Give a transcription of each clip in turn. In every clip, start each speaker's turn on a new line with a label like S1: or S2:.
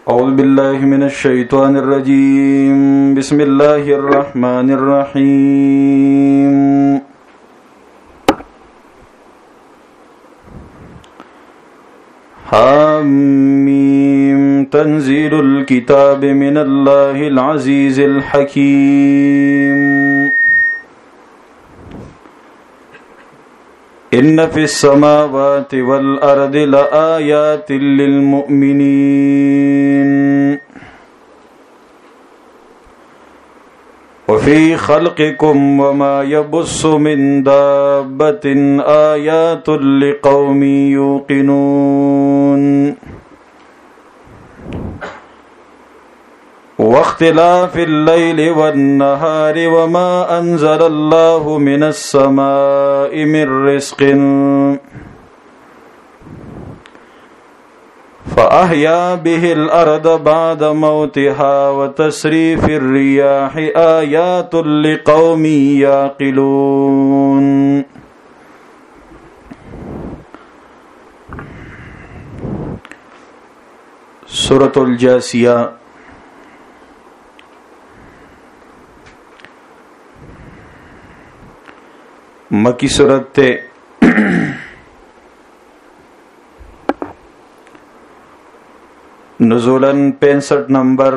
S1: أعوذ بالله من الشيطان الرجيم بسم الله الرحمن الرحيم حميم تنزيل الكتاب من الله العزيز الحكيم إن في السماوات والأرض لآيات للمؤمنين وفي خلقكم وما يبث من دابة آيات لقوم يوقنون واختلاف الليل والنهار وما أنزل الله من السماء من رزق فأحيا به الأرض بعد موتها وتسريف الرياح آيات لقوم يعقلون سورة الجاثية مکی صورت تے نزولاً 65 نمبر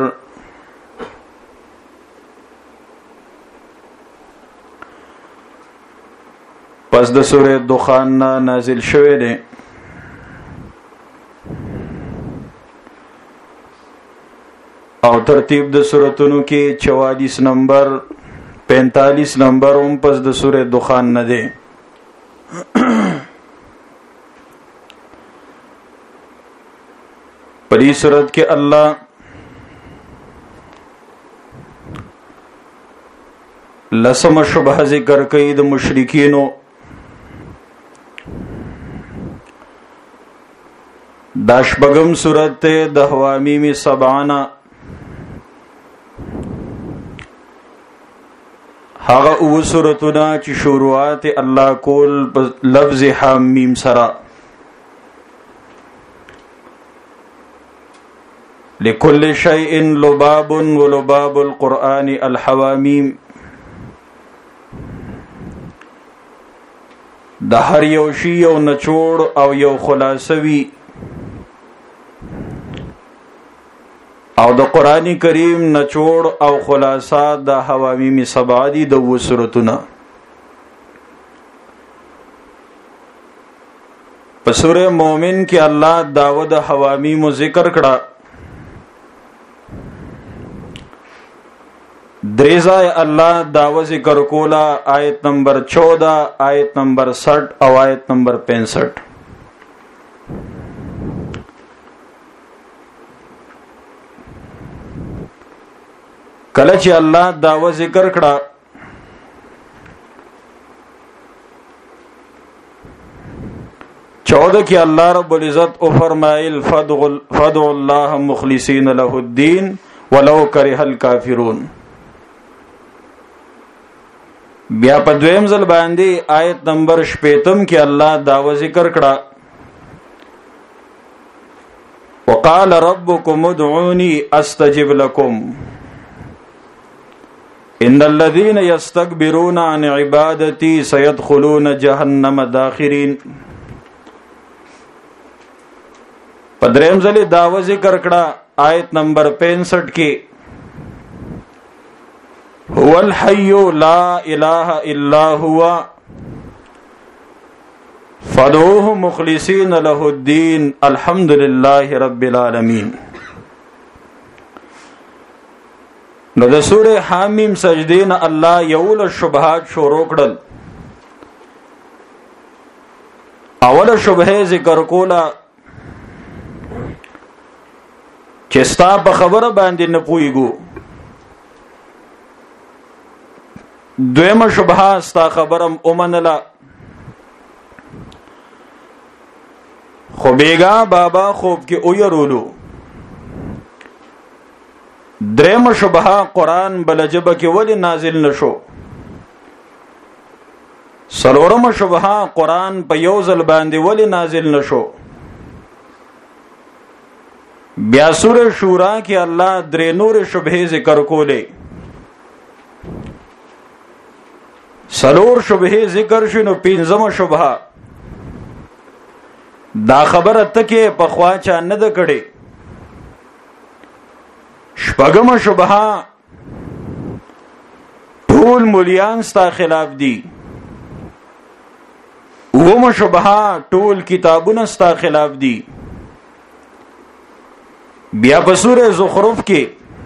S1: پس د سورہ دخان نا نازل شوه دے او ترتیب د سورتونو کې 44 نمبر 45 نمبر پس د سورہ دخان نه دی پدې سورت کې الله لسم شبهه ذکر کوي د مشرکینو دا شپږم سورت د حوامیم سبعانا هغه او سورتونه چې شروعات الله کول لفظ حمیم سرا لكل شيء لباب ولباب القرآن الحوامیم د هر یو شی یو نچوړ او یو خلاصوي او د قرآن کریم نچوړ او خلاصات د حوامیم سبع دي د و سورتونه په سورہ مومن کې الله داود حوامیم ذکر کړه دریزای الله داو ذکر کولا آیت نمبر 14 آیت نمبر 60 او آیت نمبر 65 کله چې الله داو ذکر کړه 14 کې الله رب العزت او فرمایل فدعوا الله مخلصین له الدين ولو كره الكافرون بیا په دویم ځل باندې آیت نمبر 65 کې الله داو ذکر کړه وقال ربكم ادعوني استجب لكم ان الذين يستكبرون عن عبادتي سيدخلون جهنم داخرين په دریم ځل داو ذکر کړه آیت نمبر 65 کې هو الحي لا اله الا هو فادعوه مخلصين له الدين الحمد لله رب العالمين نو د سورہ حامیم سجدین الله یول شبهات شروع کړل اول شبهه ذکر کولا چې ستا په خبره باندې نه پويګو دویمه شبهه ستا خبرم اومنلا خو بیگا بابا خوب کې او يرولو دریم شبهه قرآن بلجبه کې ولی نازل نشو سلورم شبهه قرآن په یو ځل باندې ولی نازل نشو بیا سورہ شورا کې الله درې نور شبهه ذکر کولې. سلور شبهه ذکر شنو پنځمه شبهه دا خبره تکه په خوا چا نه د کړي. شپږمه شبهه ټول مولیان ستا خلاف دي. اومه شبهه ټول کتابونه ستا خلاف دي. بیا په سورہ زخرف کې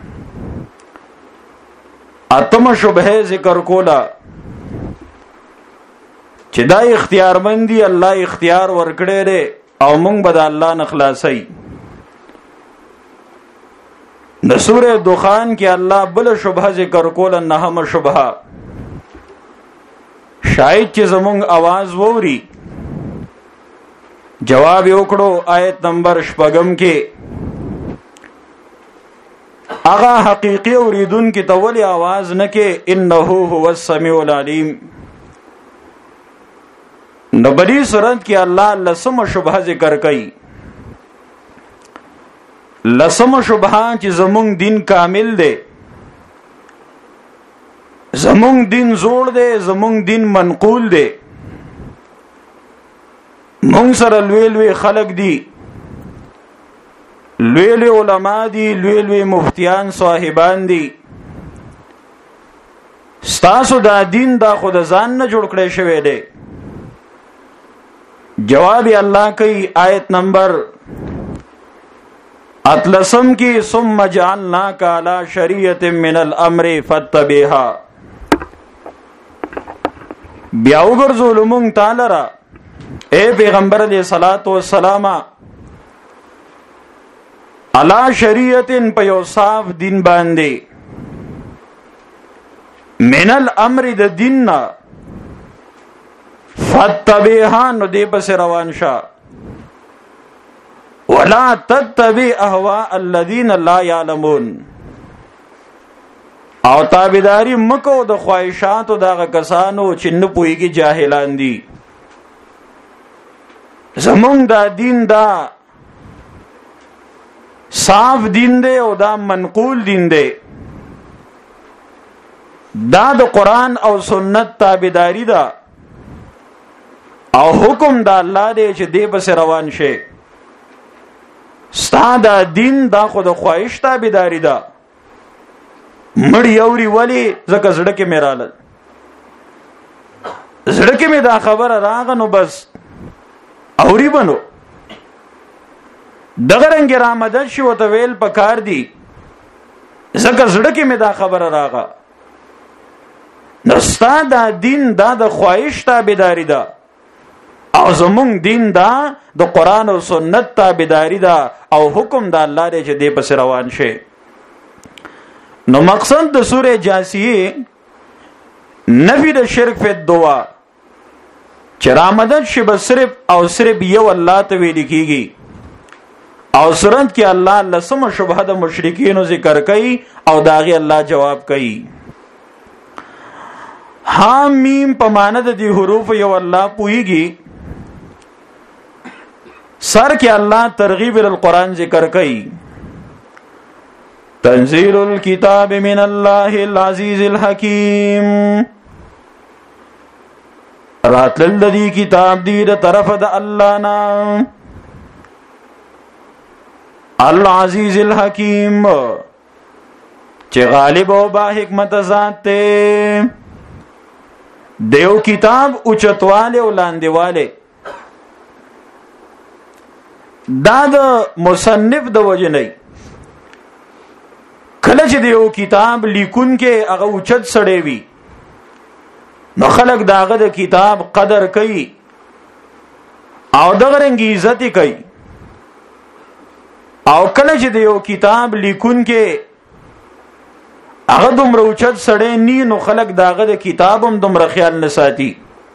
S1: اتمه شبهه ذکر کولا چې دا اختیارمندي الله اختیار ورکړي لري او موږ به د الله نه خلاصي. د سورہ دخان کې الله بل شبهه ذکر کوله نهمه شبهه شاید چې زموږ आवाज ووري جواب وکړو آیت نمبر 6 کې اغا حقیقی اوریدون کی تولی آواز نکے انہو هو السمیع العلیم. نبلی صورت کی اللہ لسم شبہ ذکر کئی. لسم شبہ چی زمونگ دین کامل دے زمونگ دین زوڑ دے زمونگ دین منقول دے مونگ سر الویلوی خلق دی لوی لوی علماء دی لوی لوی مفتیان صاحبان دی. ستاسو دا دین دا خود ځان نه جوړ کړی شوی دی. جواب الله کوي آیت نمبر 13 کی ثم جعلناک علی شریعۃ من الامر فاتبعها. بیا وګرځول مونږ تعالی را اے پیغمبر علیہ الصلوۃ والسلام علا شریعتن په یو صاف دین باندې من الامر د دیننا فتبعها نو دې پس روان شه ولا تتبع اهواء الذين لا يعلمون او تابعداري مکو د خواهشاتو دغه کسانو چې نه پوهیږي جاهلان دي. زمونږ دا دین دا صاف دین دے او دا منقول دین دے. دا د قرآن او سنت تابعداری دا او حکم دا الله دے چې دې پس روان شي. ستا دا دین دا خود خواهش تابعداری دا مړی اوري ولی زکه زړه کې میراله زړه کې می دا خبره راغنو بس اوري بنو دغه رنګ را مدد شي وته ویل پکار دی زکه زړه کې می دا خبره راغه. نستا دا دین دا د خواهش تابعداری دا او زمونږ دین دا د قرآن او سنت تابعداری دا او حکم دا الله دې چې دې پس روان شي. نو مقصد د سورہ جاسیه نفی د شرک فی الدعا چې را مدد شي بس صرف او صرف یو الله ته ویل کیږي. او سورت کې الله لسم شبهه د مشرکین ذکر کوي او داغي الله جواب کوي. حم میم په معنی د دې حروف یو الله پويږي. سر کې الله ترغیب ال قرآن ذکر کوي. تنزيل الكتاب من الله العزيز الحكيم. راتل د کتاب دی د طرف د الله نه العزیز الحکیم چې غالب او با حکمت ذات ته. دیو کتاب اوچتواله او لاندېواله دا د مصنف د وجه نه کله چې دیو کتاب لیکون کې هغه اوچت سړی وي نو خلق داغه د کتاب قدر کوي او دغه رنګ عزت کوي. او کله چې دیو کتاب لیکون کې هغه دومره اوچت سړی نی نو خلق داغه د کتاب هم دومره خیال نه ساتي.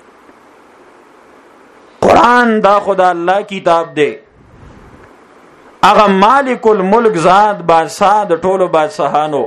S1: قرآن دا خدا الله کتاب دی. هغه مالک الملک ذات بادشاہ د ټولو بادشاہانو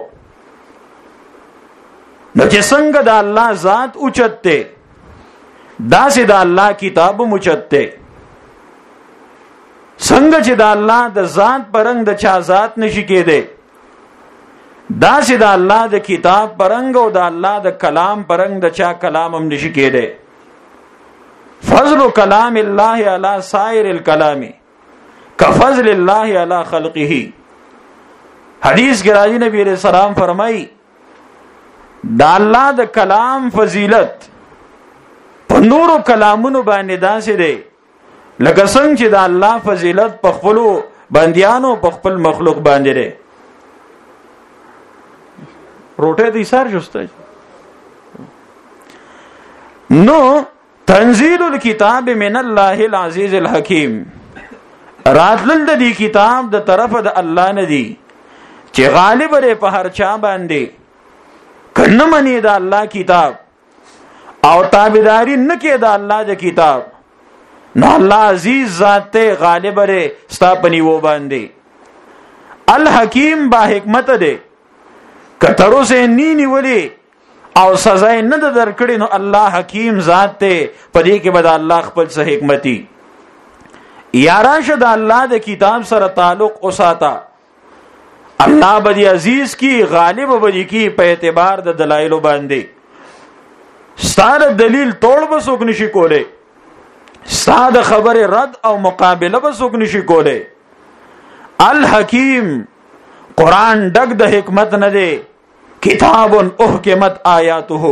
S1: نو چې څنګه د الله ذات اوچت دی داسې د الله کتاب هم اوچت دی. څنګه چې د الله د ذات پرنګ د چا ذات نشي کېده دا چې د الله د کتاب پرنګ او د الله د کلام پرنګ د چا کلام هم نشي کېده فضل کلام الله علی سائر الکلام کفضل الله علی خلقه حدیث کې راځي نبی علیہ السلام فرمایي دا الله د کلام فضیلت په نورو کلامونو باندې داسې دی لکه څنګه چې دا الله فضیلت په خپل بندیانو په خپل مخلوق باندې دی روټه دې سار جوسته نو تنزيل الكتاب من الله العزيز الحكيم راتل د دې کتاب د طرف د الله نه دی چې غالب لري په هر چا باندې کنه منی د الله کتاب او تابعداري نه کې د الله د کتاب نو الله عزیز ذات ته غالب لري ستا پنی و باندې الحکیم با حکمت دی کترو سے نینی ولی او سزا نه د درکړي نو الله حکیم ذات ته پدې کې بد الله خپل څه حکمتي یاراشد الله د کتاب سره تعلق اوساتا الله بدی عزیز کی غالب بدی کی په اعتبار د دلایل باندې ستاره دلیل توڑ بسوک نشي کوله ساده خبره رد او مقابله بسوک نشي کوله الحکیم قران دغ د حکمت نه دی کتاب احکمت آیاته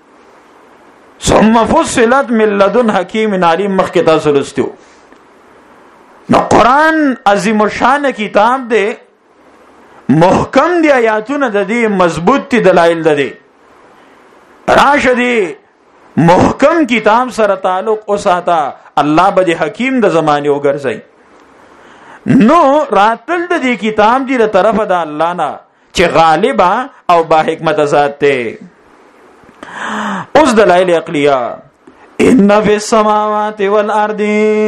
S1: ثم فصلت من لدن حکیم علیم مخکتا سلستو نو قران عظیم الشان کتاب دی محکم دی آیاتونه د دې مضبوط دي دلایل ده دي راشدي محکم کتاب سره تعلق اوساتا الله به حکیم د زمانه وګرځي نو راتل د دې کتاب دی له طرف د الله نه چې غالبا او با حکمت ذات ته اوس دلایل عقلیه ان فی السماوات والارض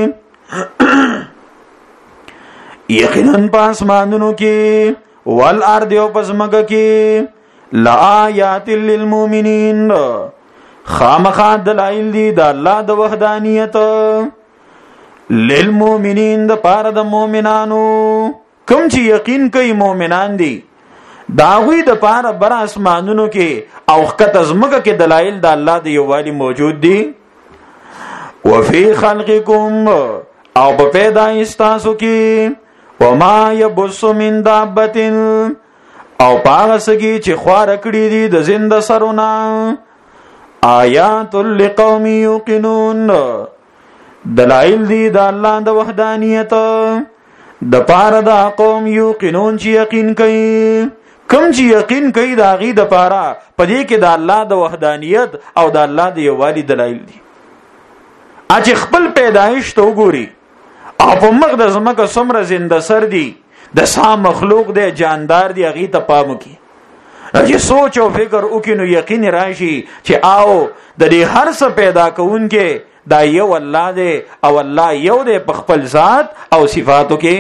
S1: یقینا پاسمانونو کې والارض او پسمګه کې لآیات للمؤمنین خامخا دلائل دی د الله د وحدانیت للمؤمنین د پاره د مؤمنانو کوم چې یقین کوي مؤمنان دي داوی د پاره بر اسمانونو کې او خط ازمګه کې دلائل د الله د یووالي موجود دي وفي خلقکم او په پیدایش تاسو کې وما يبث من دابه او پاغسگی چې خوار کړی دي د زنده سرونه آیات لقوم یوقنون دلائل دی د الله د وحدانیت د پاره د قوم یوقنون چې یقین کوي کوم چې یقین کوي دا غي د پاره پدې کې د الله د وحدانیت او د الله د یووالي دلایل دي اچ خپل پیدایش ته وګوري او په مقدس مکه سمره زنده سر دي د سام مخلوق دی جاندار دی غي ته پام کی چې سوچ او فکر وکینو یقین راشي چې آو د دې هر څه پیدا کوونکې دا یو الله دی او الله یو دی په خپل ذات او صفاتو کې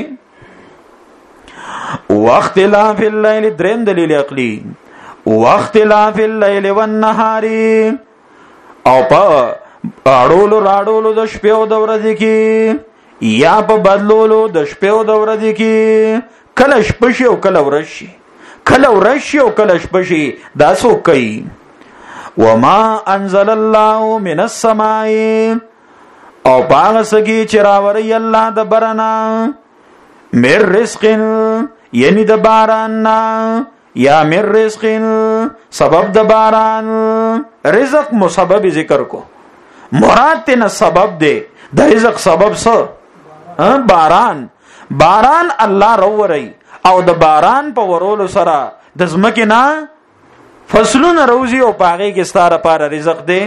S1: واختلاف الليل دریم دلیل عقلی واختلاف الليل والنهار او په اړولو راړولو د شپې او د ورځې کې یا په بدلولو د شپې او د ورځې کې کله شپه شي او کله ورځ شي کله ورځ شي او کله شپه شي دا څوک کوي وما انزل الله من السماء او باغ سگی چراوری الله د برنا مر رزق یعنی د باران یا مر رزق سبب د باران رزق مسبب ذکر کو مراد تینا سبب دے د رزق سبب سو باران باران الله رووري او د باران په ورولو سره د زمکه نه فصلونه روزي او پاغه کې ستاره پاره رزق دی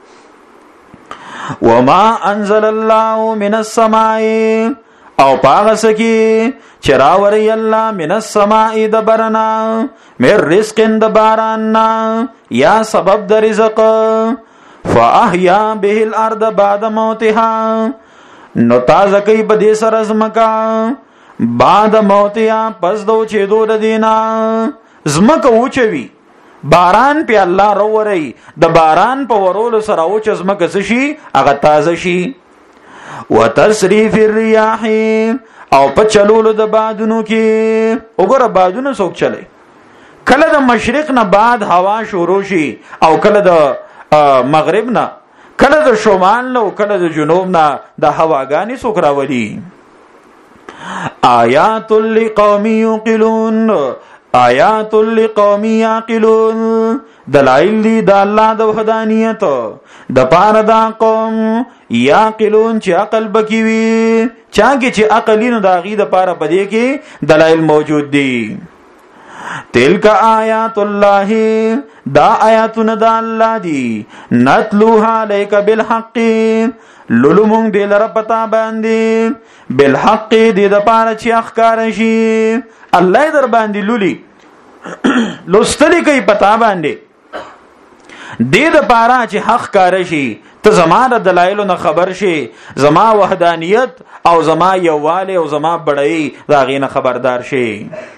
S1: وما انزل الله من السماء او پاغه سکی چراوري الله من السماء د برنا مر رزق د باران یا سبب د رزق فاحیا به الارض بعد موتها نو تازه کوي په دې سره زمکا بعد موتیا پس دو چې دو د دینا زمکا اوچوي باران په الله رووري د باران په ورولو سره اوچ زمکا شي هغه تازه شي وتصریف الرياح او په چلولو د بادونو کې. وګوره بادونو څوک چلے؟ کله د مشرق نه باد هوا شروع شي او کله د مغرب نه، کله د شمال نه او کله د جنوب نه د هواګانی څوک راولي. آیات لقوم یعقلون، آیات لقوم یعقلون، دلائل دی د الله د وحدانیت د پاره دا قوم یعقلون چې عقل بکوي، چاګه چې عقلینو د غي د پاره پدې کې دلائل موجود دي. تلک آیات الله، دا آیاتونه د الله دي، نتلوها علیک بالحق، لولمون دی لره پتا باندې، بالحق دی د پاره چې اخکار شي. الله در باندې لولي لوستلی کوي پتا باندې دې د پاره چې حق کار شي، ته زما د دلایلو نه خبر شي، زما وحدانیت او زما یواله او زما بړی دا غي نه خبردار شي.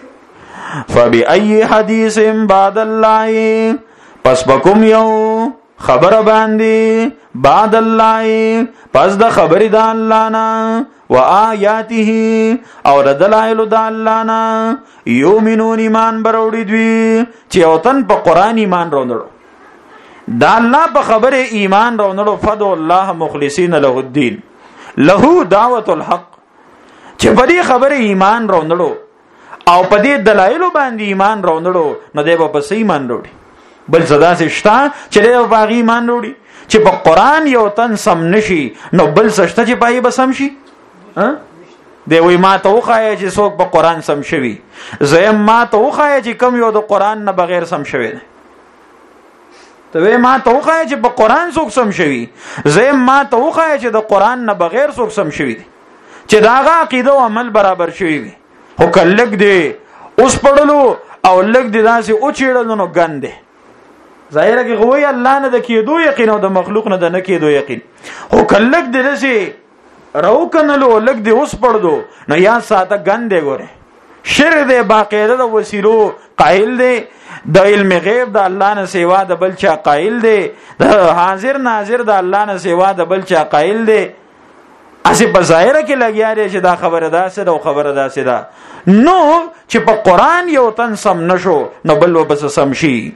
S1: فبأي حديث بعد الله، پس بکم یو خبر باندې بعد الله، پس د خبر د الله نه، و آیاته او د دلایل د الله نه، یؤمنون ایمان بروړي دوی چې اوتن په قران ایمان راوړو، د الله په خبره ایمان راوړو. فدع الله مخلصین له الدين، له دعوت الحق، چې په دې خبره ایمان راوړو او په دې دلایل باندې ایمان راوړو، نو دی په پسې ایمان وروړي. بل صدا سشتا چې دی په ایمان وروړي چې په قران یو تن سم نشي، نو بل سشتا چې پای به سم شي. دی وی ما ته وخایه چې څوک په قران سم شوي، زم ما ته وخایه چې کم یو د قران نه بغیر سم شوي. ته وی ما ته وخایه چې په قران څوک سم شوي، زم ما ته وخایه چې د قران نه بغیر څوک سم شوي، چې داغه عقیده او عمل برابر شوي وي. هو کلک دی اوس پړلو او لک دی داسې او چیړل نو ګنده ظاهره کې غوي الله نه د کېدو یقین او د مخلوق نه د نه کېدو یقین. هو کلک دی داسې راو کنلو لک دی اوس پړدو نو یا ساته ګنده ګوره شر دی باقاعده د وسیلو قائل دی، د علم غیب د الله نه سیوا د بل چا قائل دی، د حاضر ناظر د الله نه سیوا د بل چا قائل دی. اسی په ظاهره کې لګیا دی چې دا خبره داسې ده او خبره داسې ده، نو چې په قران یو تن سم نشو نو بل وبس سم شي.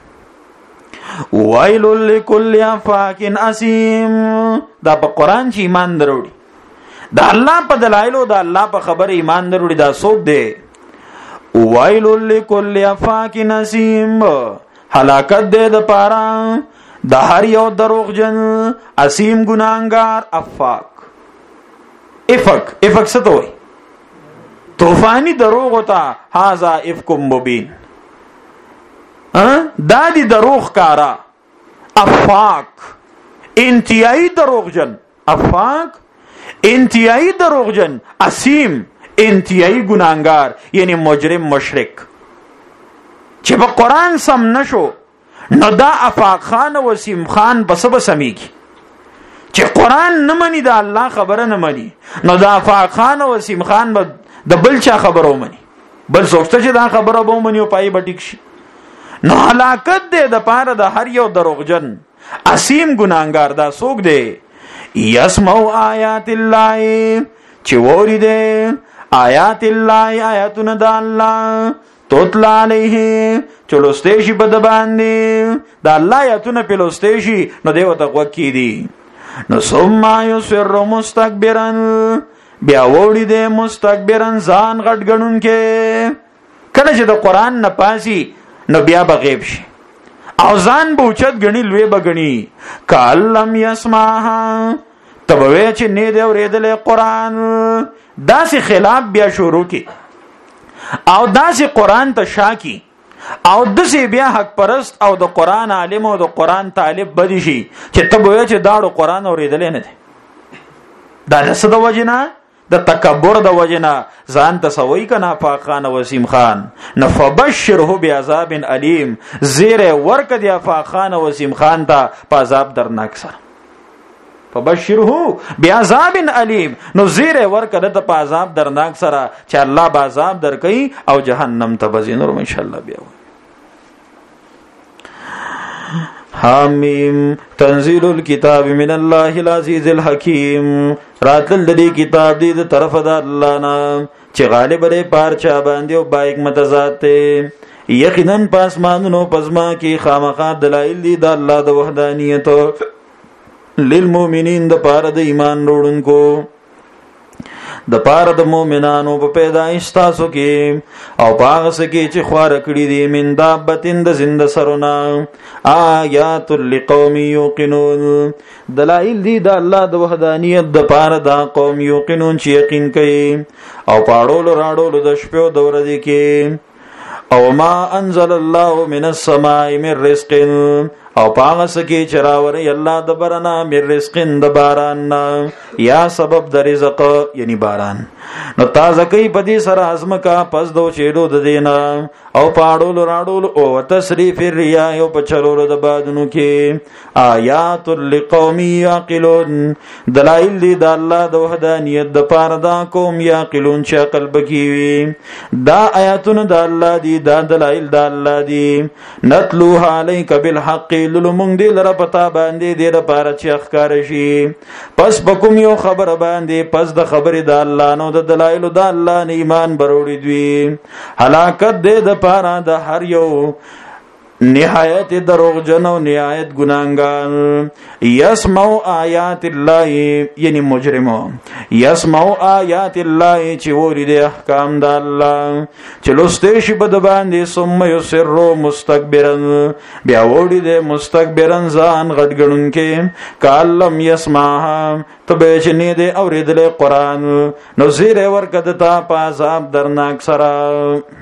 S1: ویل لکل افاک اسیم، دا په قران چې ایمان دروړي، دا الله په دلایلو دا الله په خبره ایمان دروړي، دا څوک دی؟ ویل لکل افاک اسیم، هلاکت دی د پاره د هر یو دروغجن اسیم ګناهګار. افاک افک څه ته وایي؟ طوفانی دروغ ہوتا هاذا افکم مبین، دا دی دروغ کارا. افاک انتہائی دروغجن، افاک انتہائی دروغجن، اسیم انتہائی گناہگار یعنی مجرم مشرک. چې په قرآن سم نشو نو دا افاق خان و اسیم خان بسب سمیگی. چې قرآن نمانی دا الله خبره نمانی نو دا افاق خان و اسیم خان با د بل چا خبرو منی، بل سوچته چې دا خبره به منی او پای به ټیک شي. نو هلاکت دې د پاره د هر یو دروغجن اسیم ګناهګار. دا څوک دی؟ یسمعوا آیات الله، چې ووري دې آیات الله، آیاتونه د الله، توتلا علیه چلوسته شي په د باندې د الله آیاتونه پلوسته شي نو دیو ته وکی دي. نو ثم یسر مستكبرا، بیا وړي دې مستكبرن ځان غټ غنون کې. کله چې د قران نه پاسي نو بیا بغیب شي او ځان به اوچت غني لوی بغني. کلم یسمعها، تبوی چې نه دی اورېدل قران، داسې خلاف بیا شروع کی او داسې قران ته شاکی او داسې بیا حق پرست او د قران عالم او د قران طالب بدی شي چې تبوی چې داړو قران اورېدل نه دی. دا څه د وجنه د تکبر د وجنه ځان تسوي کنا فاخان وسیم خان. نفبشره بعذاب الیم، زیر ورک دی فاخان وسیم خان ته په عذاب درناک سره. فبشره بعذاب الیم، نو زیر ورک د په عذاب درناک سره چې الله به عذاب درکې او جهنم ته بزینور ان شاء الله بیا. حامیم تنزيل الكتاب من الله العزيز الحكيم راتل دې کتاب دې د طرف د الله نه چې غالب لري پارچا باندې او با حکمت ذات ته یقینا پاسمانونو پزما کې خامخا دلایل دي د الله د وحدانیت للمؤمنین د پاره د ایمان وروړونکو د پاره د مؤمنانو په پیدایش تاسو کې او پاغس کې چې خوار کړی دي من دابتین د زنده سرونه آیات لقوم یوقنون دلائل دي د الله د وحدانیت د پاره د قوم یوقنون چې یقین کوي او پاړول راړول د شپو د ورځې کې او ما انزل الله من السماء من رزق او پاغس کې چراوري الله د برنا من رزقن د باران یا سبب د رزق یعنی باران نو تازه کوي په دې سره ازمکا پس دو چېلو د دینا او پاړول راړول او تصریف الریا او په چلولو د بادونو کې آیات لقوم یعقلون دلائل دي د الله د وحدانیت د پاره دا قوم یعقلون چې عقل بکیوي دا آیاتونه د الله دي دا دلائل د الله دي نتلوها علیک بالحق للمون دی لره پتا باندې دی لپاره چې ښکار شي پس بکوم یو خبر باندې پس د خبرې د الله نو د دلایل د الله نه ایمان بروړي دوی هلاکت دی د پاره د هر یو نهایت دروغجن او نهایت ګناګار یسمعوا آیات الله یعنی مجرمو یسمعوا آیات الله چې وری د احکام د الله چې لسته شي بد باندې ثم یسروا مستكبرن بیا وری د مستكبرن ځان غټګړون کې کالم یسمعها تبه چې نه دی اوریدل قران نو زیره ورکد تا په عذاب درناک سره